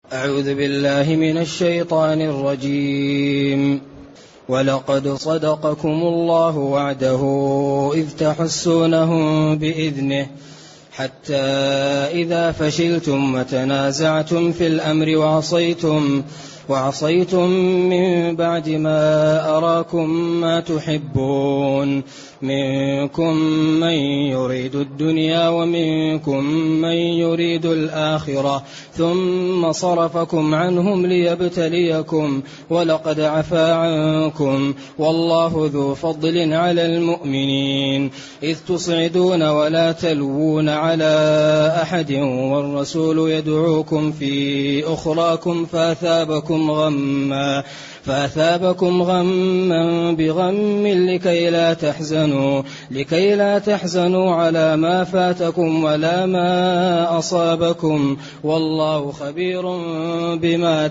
أعوذ بالله من الشيطان الرجيم. ولقد صدقكم الله وعده إذ تحسونهم بإذنه حتى إذا فشلتم وتنازعتم في الأمر وعصيتم من بعد ما أراكم ما تحبون منكم من يريد الدنيا ومنكم من يريد الآخرة ثم صرفكم عنهم ليبتليكم ولقد عفا عنكم والله ذو فضل على المؤمنين إذ تصعدون ولا تلوون على أحد والرسول يدعوكم في أخراكم فأثابكم غما بغم لكي لا تحزنوا على ما فاتكم ولا ما أصابكم والله خبير بما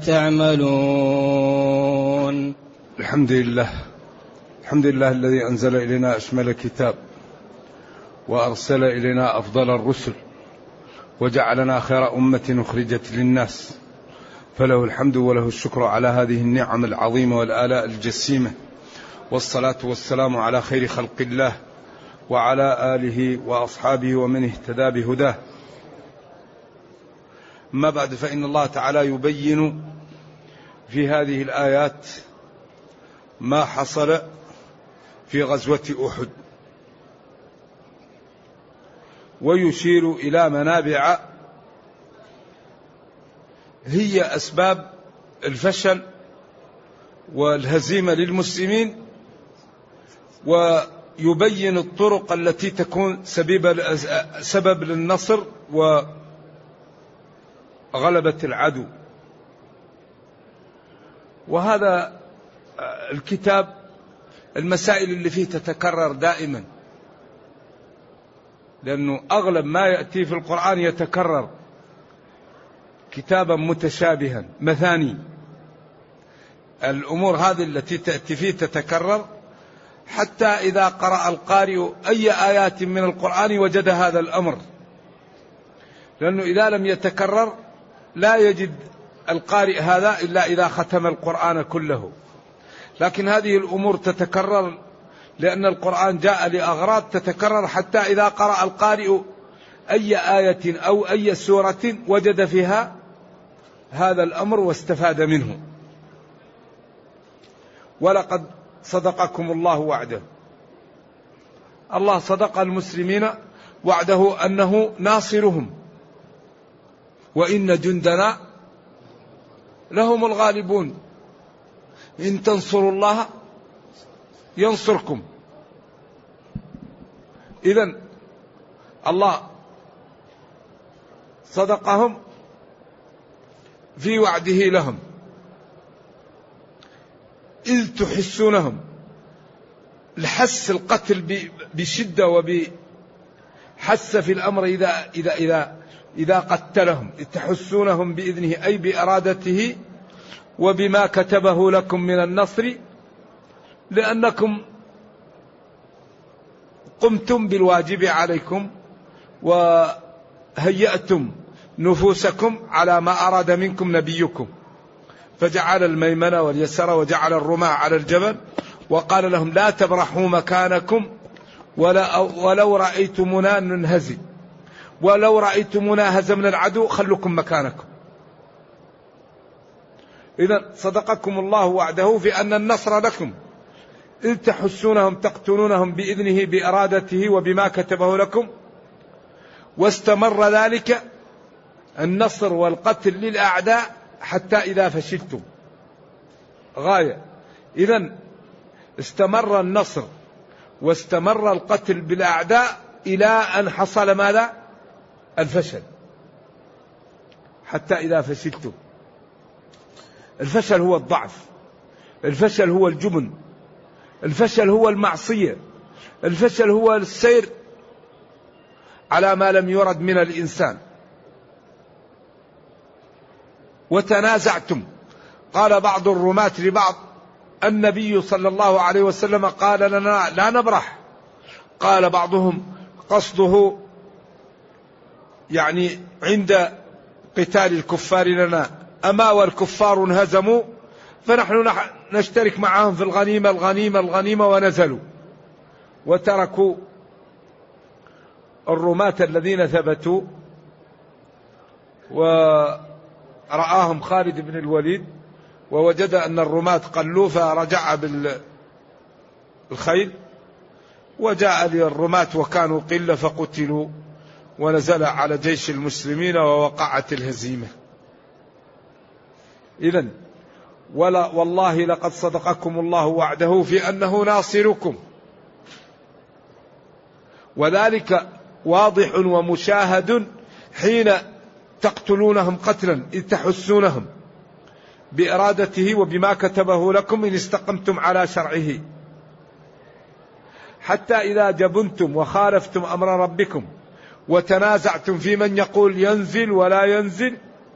تعملون. الحمد لله الذي أنزل إلينا أشمل كتاب وأرسل إلينا أفضل الرسل وجعلنا خير أمة أخرجت للناس، فله الحمد وله الشكر على هذه النعم العظيمة والآلاء الجسيمة، والصلاة والسلام على خير خلق الله وعلى آله وأصحابه ومن اهتدى بهداه. أما بعد، فإن الله تعالى يبين في هذه الآيات ما حصل في غزوة أحد، ويشير إلى منابع هي أسباب الفشل والهزيمة للمسلمين، ويبين الطرق التي تكون سبب للنصر وغلبة العدو. وهذا الكتاب المسائل اللي فيه تتكرر دائما، لأنه أغلب ما يأتي في القرآن يتكرر كتابا متشابها مثاني. الأمور هذه التي تأتي فيه تتكرر، حتى إذا قرأ القارئ أي آيات من القرآن وجد هذا الأمر، لأنه إذا لم يتكرر لا يجد القارئ هذا إلا إذا ختم القرآن كله. لكن هذه الأمور تتكرر لأن القرآن جاء لأغراض تتكرر، حتى إذا قرأ القارئ أي آية أو أي سورة وجد فيها هذا الأمر واستفاد منه. ولقد صدقكم الله وعده، الله صدق المسلمين وعده أنه ناصرهم، وإن جندنا لهم الغالبون، إن تنصروا الله ينصركم. إذن الله صدقهم في وعده لهم إذ تحسونهم، الحس القتل بشدة وبحس في الأمر إذا قتلهم، تحسونهم بإذنه أي بإرادته وبما كتبه لكم من النصر، لأنكم قمتم بالواجب عليكم وهيأتم نفوسكم على ما أراد منكم نبيكم، فجعل الميمنة واليسر وجعل الرماة على الجبل وقال لهم لا تبرحوا مكانكم ولو رأيتمونا ننهزم، ولو رأيتمونا هزمنا العدو خلكم مكانكم. إذن صدقكم الله وعده في أن النصر لكم، إذ تحسونهم تقتلونهم بإذنه بإرادته وبما كتبه لكم، واستمر ذلك النصر والقتل للأعداء حتى إذا فشلتم غاية. إذن استمر النصر واستمر القتل بالأعداء إلى أن حصل ماذا؟ الفشل. حتى إذا فشلتم، الفشل هو الضعف، الفشل هو الجبن، الفشل هو المعصية، الفشل هو السير على ما لم يرد من الإنسان. وتنازعتم، قال بعض الرماة لبعض النبي صلى الله عليه وسلم قال لنا لا نبرح، قال بعضهم قصده يعني عند قتال الكفار لنا أما والكفار انهزموا فنحن نشترك معهم في الغنيمة الغنيمة الغنيمة، ونزلوا وتركوا الرماة الذين ثبتوا. ورآهم خالد بن الوليد ووجد أن الرماة قلوا، فرجع بالخيل، وجاء للرماة وكانوا قلة فقتلوا، ونزل على جيش المسلمين ووقعت الهزيمة. إذن والله لقد صدقكم الله وعده في أنه ناصركم، وذلك واضح ومشاهد حين تقتلونهم قتلا إذ تحسونهم بإرادته وبما كتبه لكم إن استقمتم على شرعه، حتى إذا جبنتم وخالفتم أمر ربكم وتنازعتم في من يقول ينزل ولا ينزل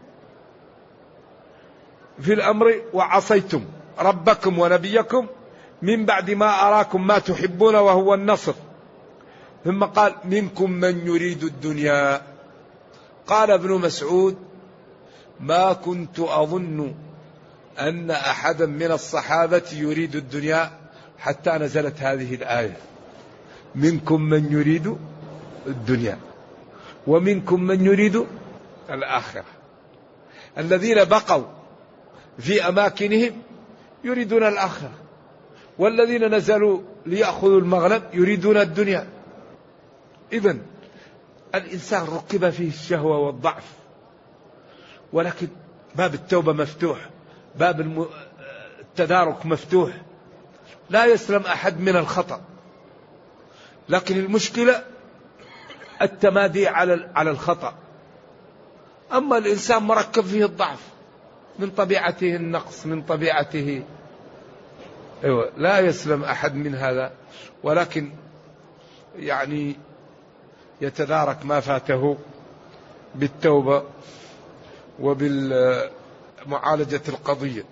في الأمر وعصيتم ربكم ونبيكم من بعد ما أراكم ما تحبون وهو النصر. ثم قال منكم من يريد الدنيا. قال ابن مسعود ما كنت أظن أن أحدا من الصحابة يريد الدنيا حتى نزلت هذه الآية منكم من يريد الدنيا ومنكم من يريد الآخرة. الذين بقوا في أماكنهم يريدون الآخرة، والذين نزلوا ليأخذوا المغنم يريدون الدنيا. إذن الإنسان ركب فيه الشهوة والضعف، ولكن باب التوبة مفتوح، باب التدارك مفتوح، لا يسلم أحد من الخطأ. لكن المشكلة التمادي على الخطأ. أما الإنسان مركب فيه الضعف، من طبيعته النقص، من طبيعته لا يسلم أحد من هذا، ولكن يعني يتدارك ما فاته بالتوبة وبالمعالجة القضية.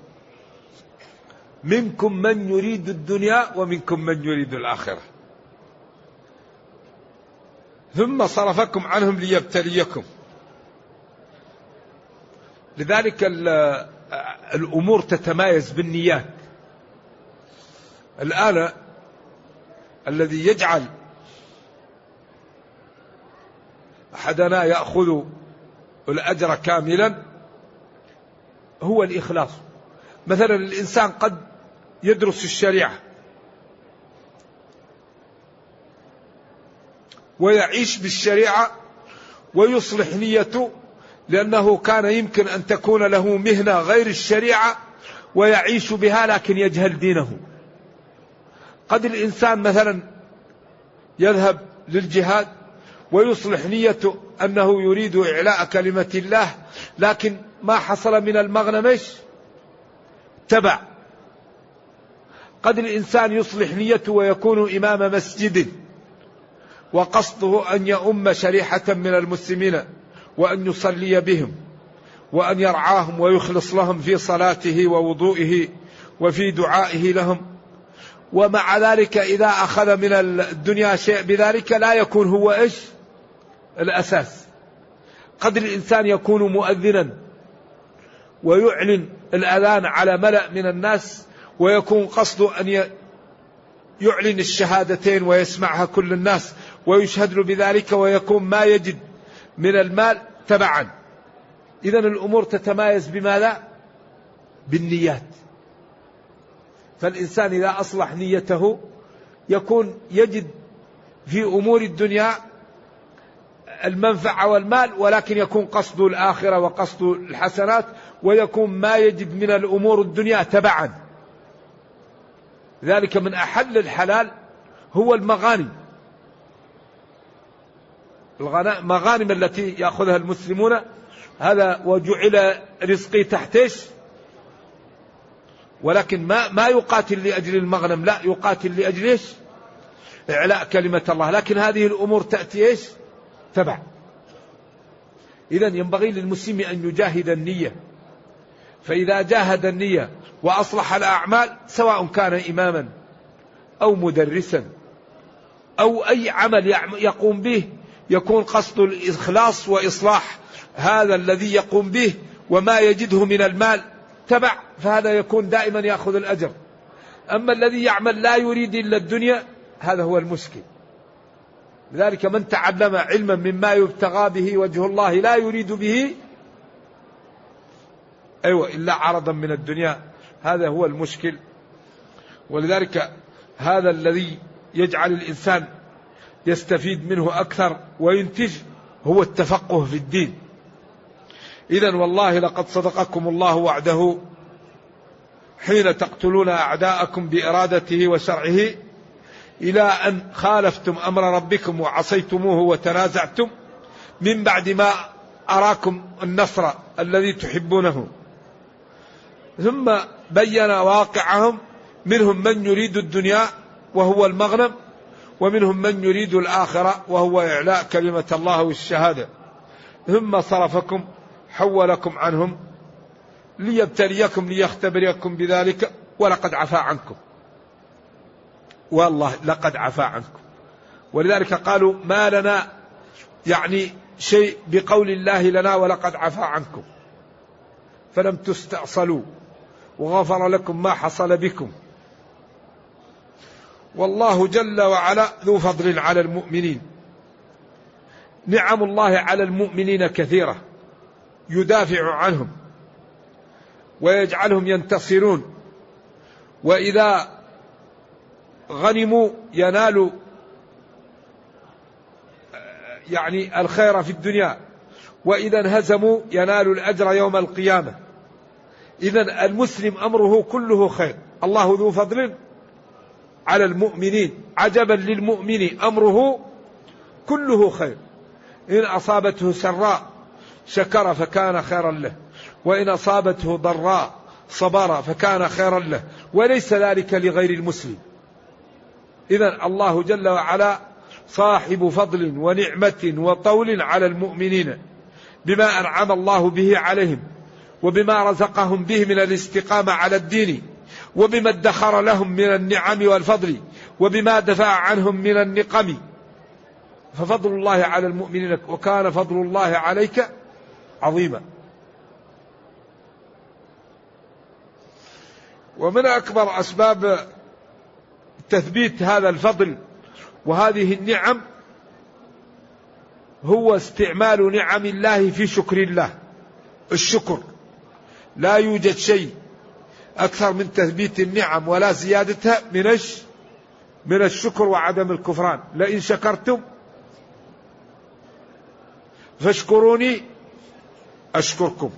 منكم من يريد الدنيا ومنكم من يريد الآخرة، ثم صرفكم عنهم ليبتليكم. لذلك الأمور تتمايز بالنيات. الآن الذي يجعل أحدنا يأخذ الأجر كاملا هو الإخلاص. مثلا الإنسان قد يدرس الشريعة ويعيش بالشريعة ويصلح نيته، لأنه كان يمكن أن تكون له مهنة غير الشريعة ويعيش بها لكن يجهل دينه. قد الإنسان مثلا يذهب للجهاد ويصلح نيته أنه يريد إعلاء كلمة الله، لكن ما حصل من المغنم تبع. قد الإنسان يصلح نيته ويكون إمام مسجد وقصده أن يؤم شريحة من المسلمين وأن يصلي بهم وأن يرعاهم ويخلص لهم في صلاته ووضوئه وفي دعائه لهم، ومع ذلك إذا أخذ من الدنيا شيء بذلك لا يكون هو الأساس. قد الإنسان يكون مؤذنا ويعلن الأذان على ملأ من الناس ويكون قصده أن يعلن الشهادتين ويسمعها كل الناس ويشهد له بذلك، ويكون ما يجد من المال تبعا. إذن الأمور تتمايز بماذا؟ بالنيات. فالإنسان إذا أصلح نيته يكون يجد في أمور الدنيا المنفعة والمال، ولكن يكون قصده الآخرة وقصده الحسنات، ويكون ما يجد من الأمور الدنيا تبعا. ذلك من أحل الحلال هو المغانم. المغانم التي يأخذها المسلمون هذا وجعل رزقي تحتش، ولكن ما يقاتل لأجل المغنم، لا يقاتل لأجل إعلاء كلمة الله. لكن هذه الأمور تأتي تبع. إذن ينبغي للمسلم أن يجاهد النية، فإذا جاهد النية وأصلح الأعمال سواء كان إماما أو مدرسا أو أي عمل يقوم به يكون قصد الإخلاص وإصلاح هذا الذي يقوم به وما يجده من المال تبع، فهذا يكون دائما يأخذ الأجر. أما الذي يعمل لا يريد إلا الدنيا هذا هو المشكل. لذلك من تعلم علما مما يبتغى به وجه الله لا يريد به إلا عرضا من الدنيا، هذا هو المشكل. ولذلك هذا الذي يجعل الإنسان يستفيد منه أكثر وينتج هو التفقه في الدين. إذن والله لقد صدقكم الله وعده حين تقتلون أعداءكم بإرادته وشرعه إلى أن خالفتم أمر ربكم وعصيتموه وتنازعتم من بعد ما أراكم النصر الذي تحبونه. ثم بين واقعهم، منهم من يريد الدنيا وهو المغنم، ومنهم من يريد الآخرة وهو إعلاء كلمة الله والشهادة. ثم صرفكم حولكم عنهم ليبتليكم ليختبركم بذلك، ولقد عفا عنكم. والله لقد عفا عنكم. ولذلك قالوا ما لنا يعني شيء بقول الله لنا ولقد عفا عنكم، فلم تستأصلوا وغفر لكم ما حصل بكم. والله جل وعلا ذو فضل على المؤمنين. نعم الله على المؤمنين كثيرة، يدافع عنهم ويجعلهم ينتصرون، وإذا غنموا ينالوا يعني الخير في الدنيا، وإذا انهزموا ينالوا الأجر يوم القيامة. إذن المسلم أمره كله خير. الله ذو فضل على المؤمنين، عجبا للمؤمن أمره كله خير. إن أصابته سراء شكر فكان خيرا له، وإن أصابته ضراء صبر فكان خيرا له، وليس ذلك لغير المسلم. إذن الله جل وعلا صاحب فضل ونعمة وطول على المؤمنين بما أنعم الله به عليهم، وبما رزقهم به من الاستقامة على الدين، وبما ادخر لهم من النعم والفضل، وبما دفع عنهم من النقم. ففضل الله على المؤمنين، وكان فضل الله عليك عظيما. ومن أكبر أسباب تثبيت هذا الفضل وهذه النعم هو استعمال نعم الله في شكر الله. الشكر لا يوجد شيء أكثر من تثبيت النعم ولا زيادتها من الشكر وعدم الكفران. لئن شكرتم فاشكروني أشكركم.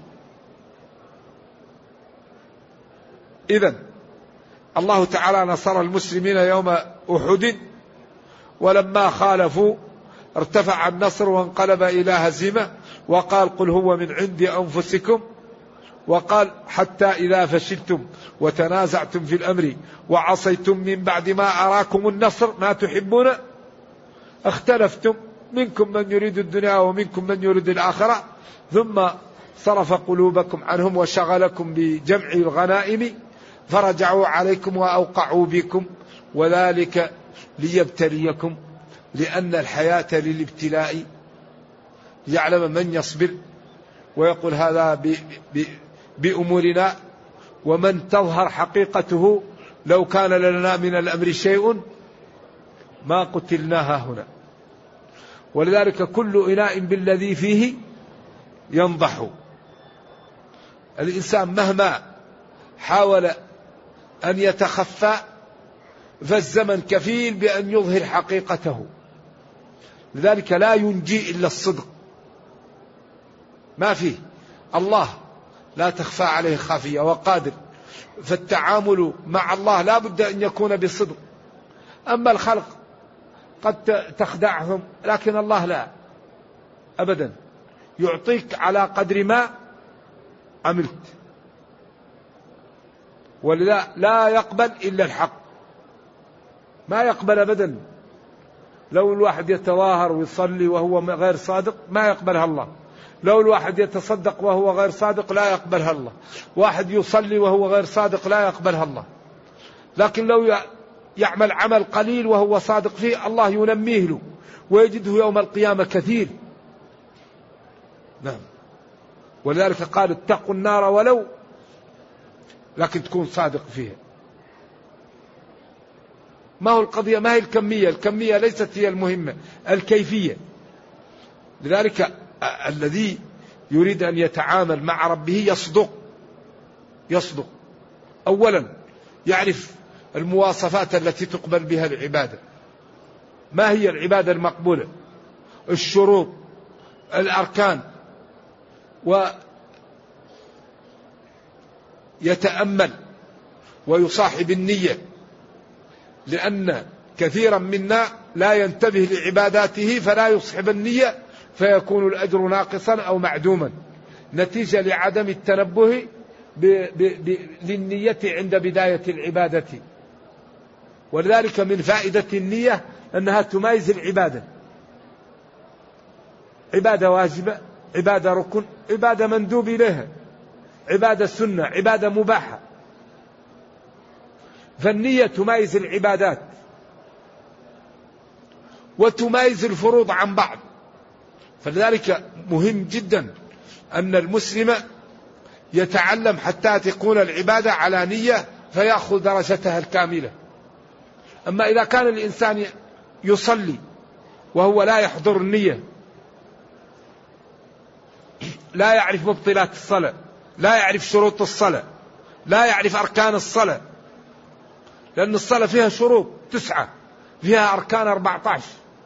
إذن الله تعالى نصر المسلمين يوم أحد، ولما خالفوا ارتفع النصر وانقلب إلى هزيمة، وقال قل هو من عند أنفسكم، وقال حتى إذا فشلتم وتنازعتم في الأمر وعصيتم من بعد ما أراكم النصر ما تحبون اختلفتم، منكم من يريد الدنيا ومنكم من يريد الآخرة، ثم صرف قلوبكم عنهم وشغلكم بجمع الغنائم فرجعوا عليكم وأوقعوا بكم، وذلك ليبتليكم، لأن الحياة للابتلاء، يعلم من يصبر ويقول هذا بأمورنا، ومن تظهر حقيقته لو كان لنا من الأمر شيء ما قتلناها هنا. ولذلك كل إناء بالذي فيه ينضح. الإنسان مهما حاول أن يتخفى فالزمن كفيل بأن يظهر حقيقته. لذلك لا ينجي إلا الصدق، ما فيه. الله لا تخفى عليه خافية وقادر، فالتعامل مع الله لا بد أن يكون بصدق. أما الخلق قد تخدعهم، لكن الله لا أبدا، يعطيك على قدر ما عملت. ولذا لا يقبل إلا الحق، ما يقبل أبدا. لو الواحد يتظاهر ويصلي وهو غير صادق ما يقبلها الله، لو الواحد يتصدق وهو غير صادق لا يقبلها الله، واحد يصلي وهو غير صادق لا يقبلها الله. لكن لو يعمل عمل قليل وهو صادق فيه الله ينميه له ويجده يوم القيامة كثير. نعم. ولذلك قال اتقوا النار ولو، لكن تكون صادق فيها. ما هو القضية، ما هي الكمية، الكمية ليست هي المهمة، الكيفية. لذلك الذي يريد أن يتعامل مع ربه يصدق أولا، يعرف المواصفات التي تقبل بها العبادة، ما هي العبادة المقبولة، الشروط، الأركان، ويتأمل ويصاحب النية، لأن كثيرا منا لا ينتبه لعباداته فلا يصحب النية، فيكون الأجر ناقصا أو معدوما نتيجة لعدم التنبه للنية عند بداية العبادة. ولذلك من فائدة النية أنها تميز العبادة، عبادة واجبة، عبادة ركن، عبادة مندوب إليها، عبادة سنة، عبادة مباحة. فالنية تميز العبادات وتميز الفروض عن بعض. فلذلك مهم جدا أن المسلم يتعلم حتى تكون العبادة على نية فيأخذ درجتها الكاملة. أما إذا كان الإنسان يصلي وهو لا يحضر النية، لا يعرف مبطلات الصلاة، لا يعرف شروط الصلاة، لا يعرف أركان الصلاة، لأن الصلاة فيها شروط 9، فيها أركان 14.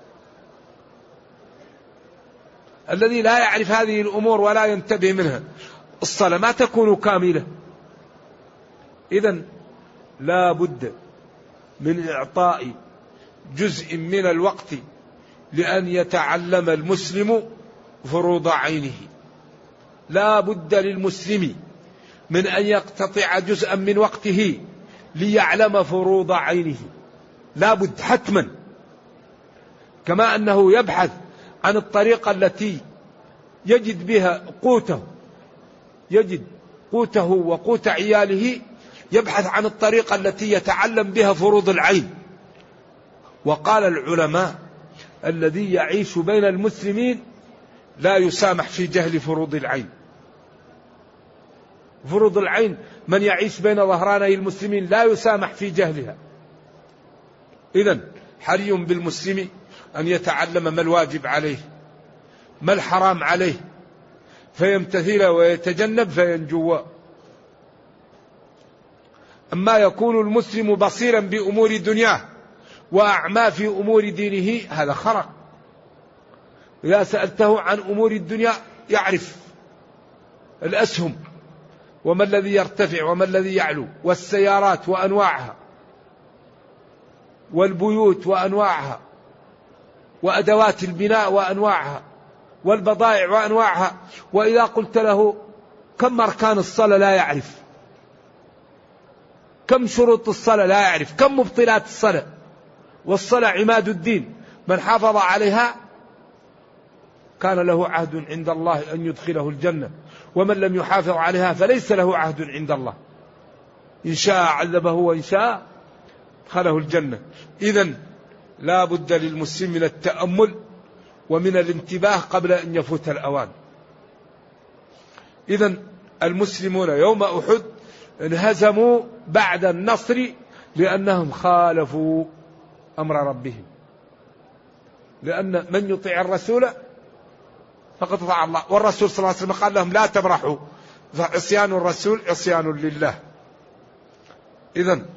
الذي لا يعرف هذه الأمور ولا ينتبه منها الصلاة ما تكون كاملة. إذن لا بد من إعطاء جزء من الوقت لأن يتعلم المسلم فروض عينه. لا بد للمسلم من أن يقتطع جزءا من وقته ليعلم فروض عينه، لا بد حتما. كما أنه يبحث عن الطريقة التي يجد بها قوته، يجد قوته وقوت عياله، يبحث عن الطريقة التي يتعلم بها فروض العين. وقال العلماء الذي يعيش بين المسلمين لا يسامح في جهل فروض العين. فروض العين من يعيش بين ظهراني المسلمين لا يسامح في جهلها. إذن حري بالمسلم أن يتعلم ما الواجب عليه، ما الحرام عليه، فيمتثل ويتجنب فينجو. أما يكون المسلم بصيرا بأمور دنياه وأعمى في أمور دينه، هذا خرق. إذا سألته عن أمور الدنيا يعرف الأسهم وما الذي يرتفع وما الذي يعلو، والسيارات وأنواعها، والبيوت وأنواعها، وأدوات البناء وأنواعها، والبضائع وأنواعها. وإذا قلت له كم أركان الصلاة لا يعرف، كم شروط الصلاة لا يعرف، كم مبطلات الصلاة. والصلاة عماد الدين، من حافظ عليها كان له عهد عند الله أن يدخله الجنة، ومن لم يحافظ عليها فليس له عهد عند الله، إن شاء عذبه وإن شاء دخله الجنة. إذن لا بد للمسلم من التأمل ومن الانتباه قبل أن يفوت الأوان. إذن المسلمون يوم أحد انهزموا بعد النصر لأنهم خالفوا أمر ربهم، لأن من يطيع الرسول فقد أطاع الله. والرسول صلى الله عليه وسلم قال لهم لا تبرحوا، فعصيان الرسول عصيان لله. إذن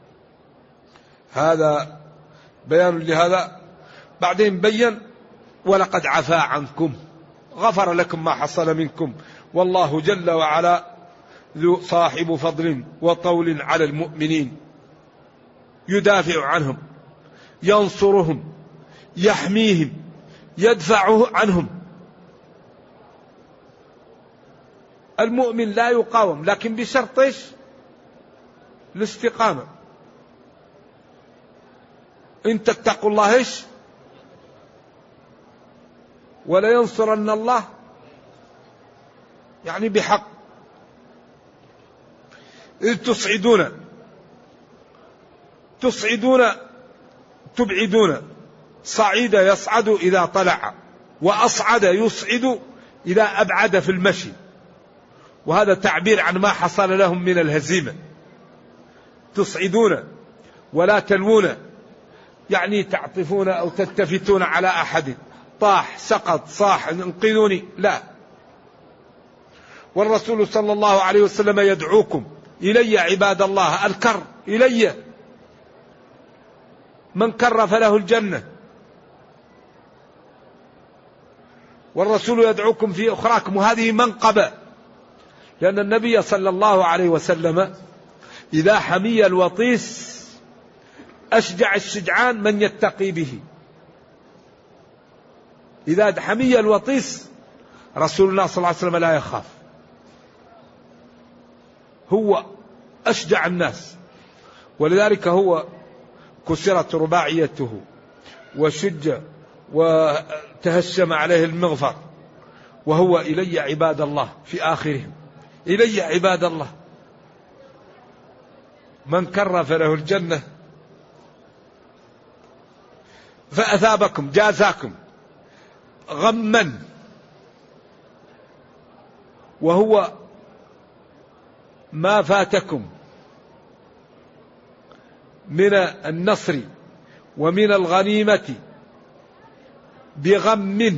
هذا بيان لهذا. بعدين بين ولقد عفا عنكم، غفر لكم ما حصل منكم، والله جل وعلا ذو صاحب فضل وطول على المؤمنين، يدافع عنهم، ينصرهم، يحميهم، يدفع عنهم. المؤمن لا يقاوم، لكن بشرط ايش؟ الاستقامة. إن تتقوا الله ايش؟ ولا ينصرن الله، يعني بحق. إذ تصعدون تبعدون، صعيد يصعد إذا طلع، وأصعد يصعد إذا أبعد في المشي. وهذا تعبير عن ما حصل لهم من الهزيمة. تصعدون ولا تلوون، يعني تعطفون أو تلتفتون على أحد، طاح سقط صاح انقذوني، لا. والرسول صلى الله عليه وسلم يدعوكم إلي عباد الله، الكر إلي، من كر فله الجنة. والرسول يدعوكم في أخراكم، وهذه منقبة، لأن النبي صلى الله عليه وسلم إذا حمي الوطيس أشجع الشجعان من يتقي به. إذا حمي الوطيس رسول الله صلى الله عليه وسلم لا يخاف، هو أشجع الناس، ولذلك هو كسرت رباعيته وشج وتهشم عليه المغفر، وهو إلي عباد الله في آخرهم، إلي عباد الله، من كر فله الجنة. فأثابكم جازاكم غما، وهو ما فاتكم من النصر ومن الغنيمة بغم،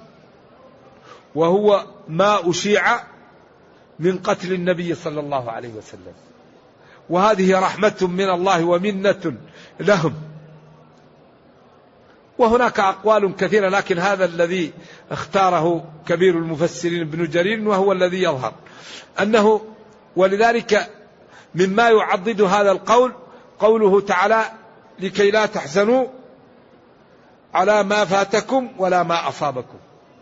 وهو ما أشيع من قتل النبي صلى الله عليه وسلم، وهذه رحمة من الله ومنة لهم. وهناك أقوال كثيرة، لكن هذا الذي اختاره كبير المفسرين ابن جرير، وهو الذي يظهر أنه، ولذلك مما يعضد هذا القول قوله تعالى لكي لا تحزنوا على ما فاتكم ولا ما أصابكم.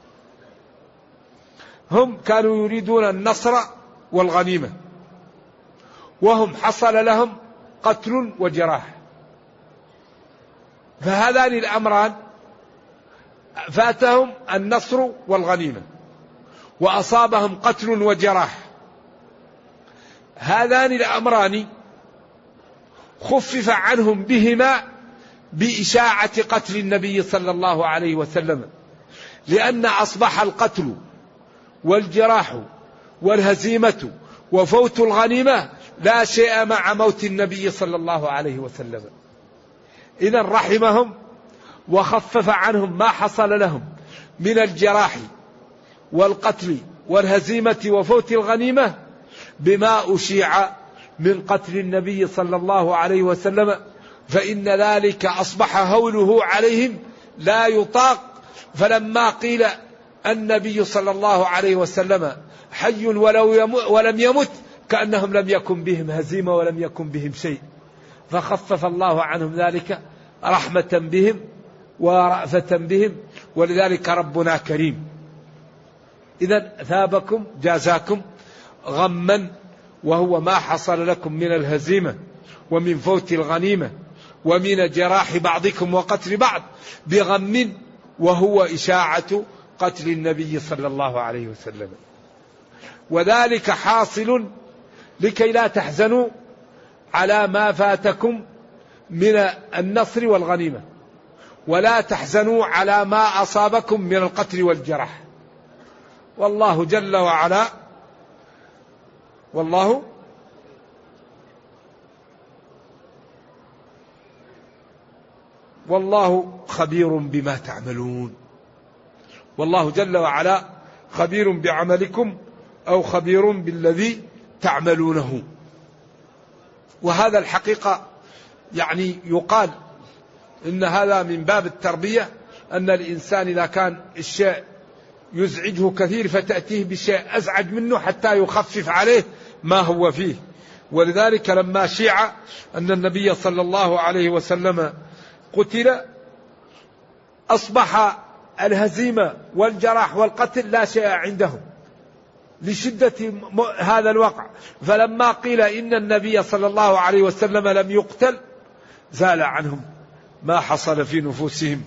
هم كانوا يريدون النصر والغنيمة، وهم حصل لهم قتل وجراح، فهذان الأمران فاتهم النصر والغنيمة، وأصابهم قتل وجراح. هذان الأمران خفف عنهم بهما بإشاعة قتل النبي صلى الله عليه وسلم، لأن أصبح القتل والجراح والهزيمة وفوت الغنيمة لا شيء مع موت النبي صلى الله عليه وسلم. إذا رحمهم وخفف عنهم ما حصل لهم من الجراح والقتل والهزيمة وفوت الغنيمة بما أشيع من قتل النبي صلى الله عليه وسلم، فإن ذلك أصبح هوله عليهم لا يطاق. فلما قيل النبي صلى الله عليه وسلم حي ولم يمت، كأنهم لم يكن بهم هزيمة ولم يكن بهم شيء، فخفف الله عنهم ذلك رحمة بهم ورأفة بهم، ولذلك ربنا كريم. إذن ثابكم جازاكم غما، وهو ما حصل لكم من الهزيمة ومن فوت الغنيمة ومن جراح بعضكم وقتل بعض بغم، وهو إشاعة قتل النبي صلى الله عليه وسلم. وذلك حاصل لكي لا تحزنوا على ما فاتكم من النصر والغنيمة، ولا تحزنوا على ما أصابكم من القتل والجرح. والله جل وعلا والله خبير بما تعملون. والله جل وعلا خبير بعملكم أو خبير بالذي تعملونه. وهذا الحقيقة يعني يقال إن هذا من باب التربية، أن الإنسان إذا كان الشيء يزعجه كثير فتأتيه بشيء أزعج منه حتى يخفف عليه ما هو فيه. ولذلك لما شيع أن النبي صلى الله عليه وسلم قتل، أصبح الهزيمة والجراح والقتل لا شيء عندهم لشدة هذا الوقع. فلما قيل إن النبي صلى الله عليه وسلم لم يقتل زال عنهم ما حصل في نفوسهم.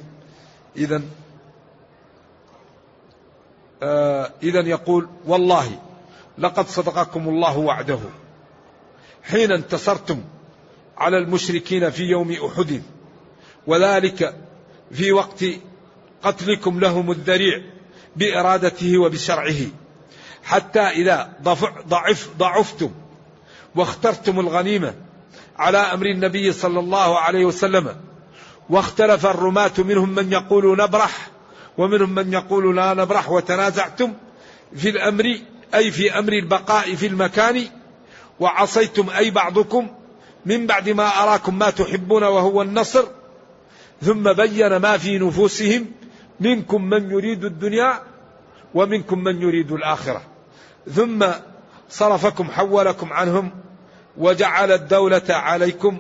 إذن يقول والله لقد صدقكم الله وعده حين انتصرتم على المشركين في يوم أحد، وذلك في وقت قتلكم لهم الذريع بإرادته وبشرعه، حتى إذا ضعفتم واخترتم الغنيمة على أمر النبي صلى الله عليه وسلم، واختلف الرماة منهم من يقول نبرح ومنهم من يقول لا نبرح، وتنازعتم في الأمر أي في أمر البقاء في المكان، وعصيتم أي بعضكم من بعد ما أراكم ما تحبون وهو النصر، ثم بين ما في نفوسهم منكم من يريد الدنيا ومنكم من يريد الآخرة، ثم صرفكم حولكم عنهم وجعل الدولة عليكم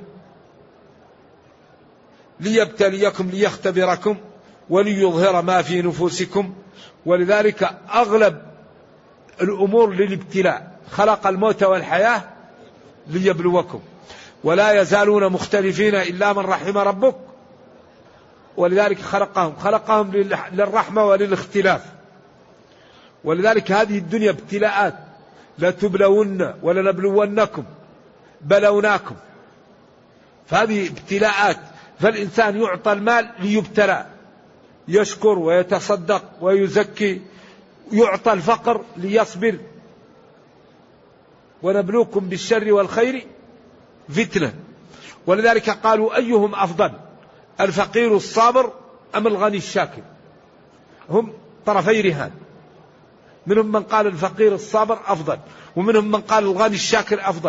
ليبتليكم ليختبركم وليظهر ما في نفوسكم. ولذلك أغلب الأمور للابتلاء، خلق الموت والحياة ليبلوكم، ولا يزالون مختلفين إلا من رحم ربك، ولذلك خلقهم للرحمة وللاختلاف. ولذلك هذه الدنيا ابتلاءات، لتبلون ولنبلونكم بلوناكم، فهذه ابتلاءات. فالإنسان يعطى المال ليبتلى، يشكر ويتصدق ويزكي، يعطى الفقر ليصبر. ونبلوكم بالشر والخير فتنة. ولذلك قالوا أيهم أفضل، الفقير الصابر أم الغني الشاكر؟ هم طرفي رهان، منهم من قال الفقير الصابر أفضل، ومنهم من قال الغني الشاكر أفضل.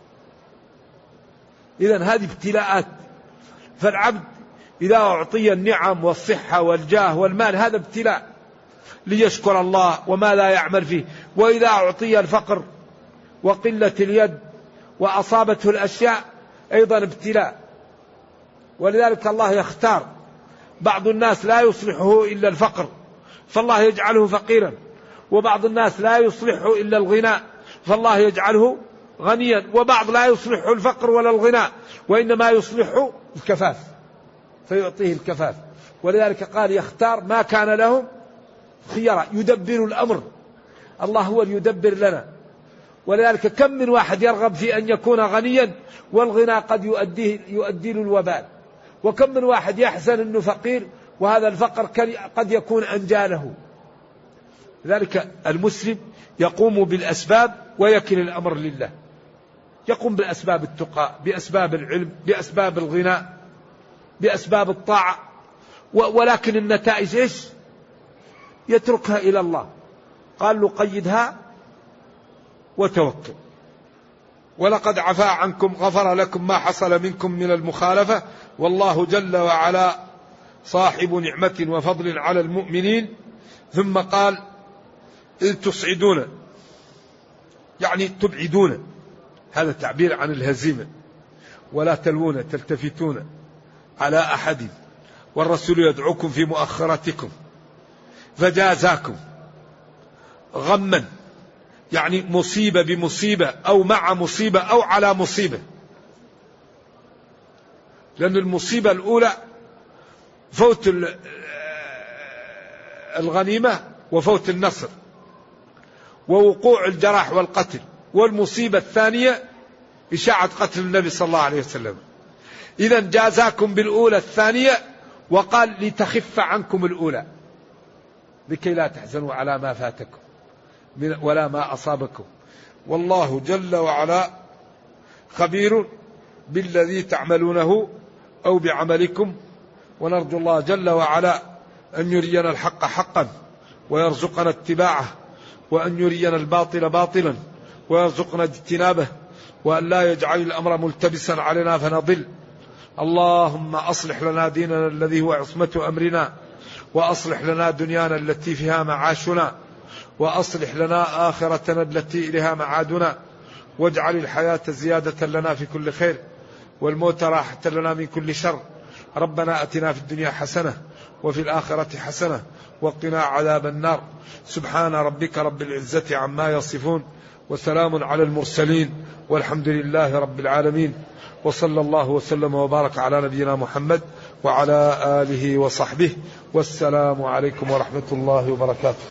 إذن هذه ابتلاءات. فالعبد إذا أعطي النعم والصحة والجاه والمال هذا ابتلاء ليشكر الله وما لا يعمل فيه. وإذا أعطي الفقر وقلة اليد وأصابته الأشياء أيضا ابتلاء. ولذلك الله يختار، بعض الناس لا يصلحه إلا الفقر فالله يجعله فقيرا، وبعض الناس لا يصلحه إلا الغناء فالله يجعله غنيا، وبعض لا يصلحه الفقر ولا الغناء وإنما يصلحه الكفاف فيعطيه الكفاف. ولذلك قال يختار ما كان لهم خيرا، يدبر الأمر، الله هو يدبر لنا. ولذلك كم من واحد يرغب في أن يكون غنيا والغنى قد يؤدي له الوبال، وكم من واحد يحزن أنه فقير وهذا الفقر قد يكون أنجاله. لذلك المسلم يقوم بالأسباب ويكل الأمر لله، يقوم بأسباب التقى، بأسباب العلم، بأسباب الغناء، بأسباب الطاعة، ولكن النتائج إيش؟ يتركها إلى الله. قال له قيدها وتوكل. ولقد عفا عنكم غفر لكم ما حصل منكم من المخالفة، والله جل وعلا صاحب نعمة وفضل على المؤمنين. ثم قال إذ تصعدون، يعني تبعدون، هذا تعبير عن الهزيمة، ولا تلوون تلتفتون على أحد، والرسول يدعوكم في مؤخرتكم، فجازاكم غما، يعني مصيبة بمصيبة أو مع مصيبة أو على مصيبة. لأن المصيبة الأولى فوت الغنيمة وفوت النصر ووقوع الجراح والقتل، والمصيبة الثانية إشاعة قتل النبي صلى الله عليه وسلم. إذن جازاكم بالأولى الثانية، وقال لتخف عنكم الأولى لكي لا تحزنوا على ما فاتكم ولا ما أصابكم، والله جل وعلا خبير بالذي تعملونه أو بعملكم. ونرجو الله جل وعلا أن يرينا الحق حقا ويرزقنا اتباعه، وأن يرينا الباطل باطلا ويرزقنا اجتنابه، وأن لا يجعل الأمر ملتبسا علينا فنضل. اللهم أصلح لنا ديننا الذي هو عصمة أمرنا، وأصلح لنا دنيانا التي فيها معاشنا، وأصلح لنا آخرتنا التي إليها معادنا، واجعل الحياة زيادة لنا في كل خير والموت راحة لنا من كل شر. ربنا أتنا في الدنيا حسنة وفي الآخرة حسنة وقنا عذاب النار. سبحان ربك رب العزة عما يصفون، وسلام على المرسلين، والحمد لله رب العالمين، وصلى الله وسلم وبارك على نبينا محمد وعلى آله وصحبه، والسلام عليكم ورحمة الله وبركاته.